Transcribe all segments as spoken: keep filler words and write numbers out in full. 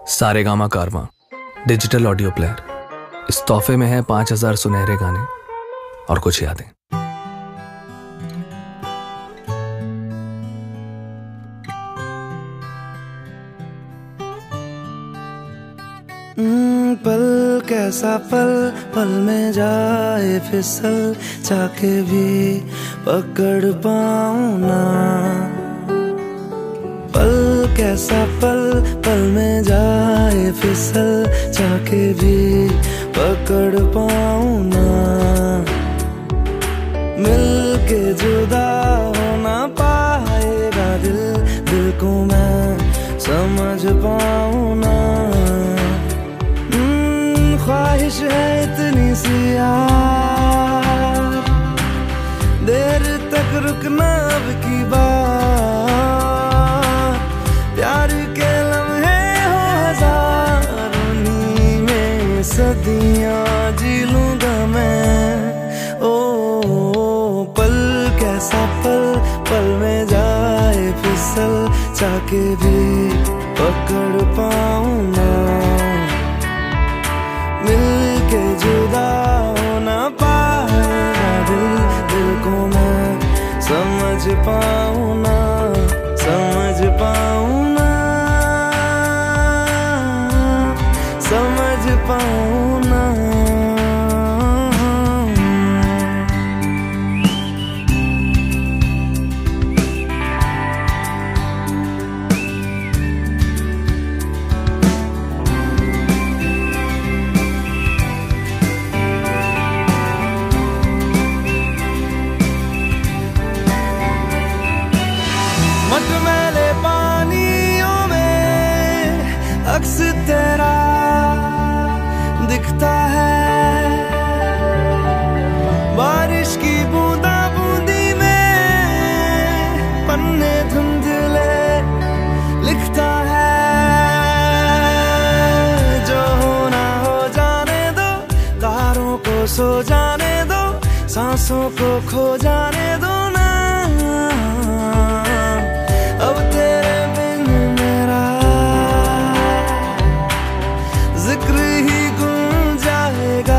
सारेगामा कारवां digital audio player. इस तोहफे में है पांच हजार सुनहरे गाने और कुछ यादें। पल कैसा पल, पल में जाए फिसल, चाके भी पकड़ पाऊं ना। पल कैसा पल, पल में जाए फिसल, चाके भी पकड़ पाऊं ना। मिल के जुदा हो ना पाएगा दिल, दिल को मैं समझ पाऊं ना। ख्वाहिश है इतनी सी यार, देर तक रुकना अब की बात। प्यार के लम्हे हो हजारों, नी में सदियां जी लूंगा मैं। ओ, ओ पल कैसा पल, पल में जाए फिसल, चाके भी पकड़ पाऊं ना। मिल के जुदा हो ना पाएगा दिल, दिल को मैं समझ पाऊं ना, समझ पाऊं ना, समझ पाऊं ना। मटमैले पानियों में अक्स तेरा दिखता है, बारिश की बूंदा बूंदी में पन्ने धुंधले लिखता है। जो होना हो जाने दो, तारों को सो जाने दो, सांसों को खो जाने दो ना। अब तेरे बिन मेरा जिक्र ही गुम जाएगा।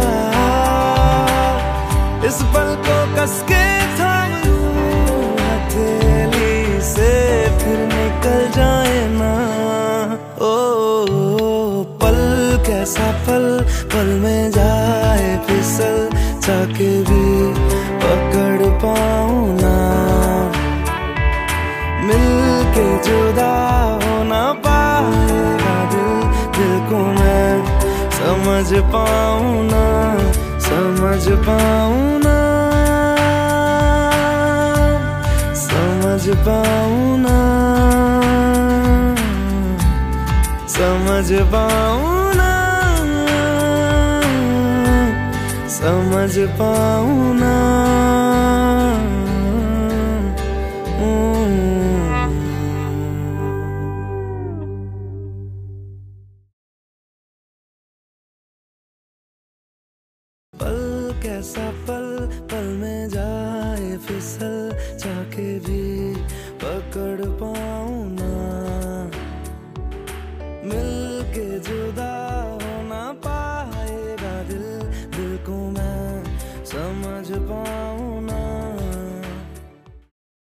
इस पल को कस के थाम लूं हथेली से, फिर निकल जाए ना। ओ, ओ पल कैसा पल, पल में जाए फिसल, चाके भी पकड़ पाऊं ना। मिल के जुदा हो ना पाएगा दिल, दिल को मैं समझ पाऊं ना, समझ पाऊं ना, समझ पाऊं ना, समझ पाऊं ना, समझ पाऊं ना। पल कैसा पल, पल में जाए फिसल, चाके भी पकड़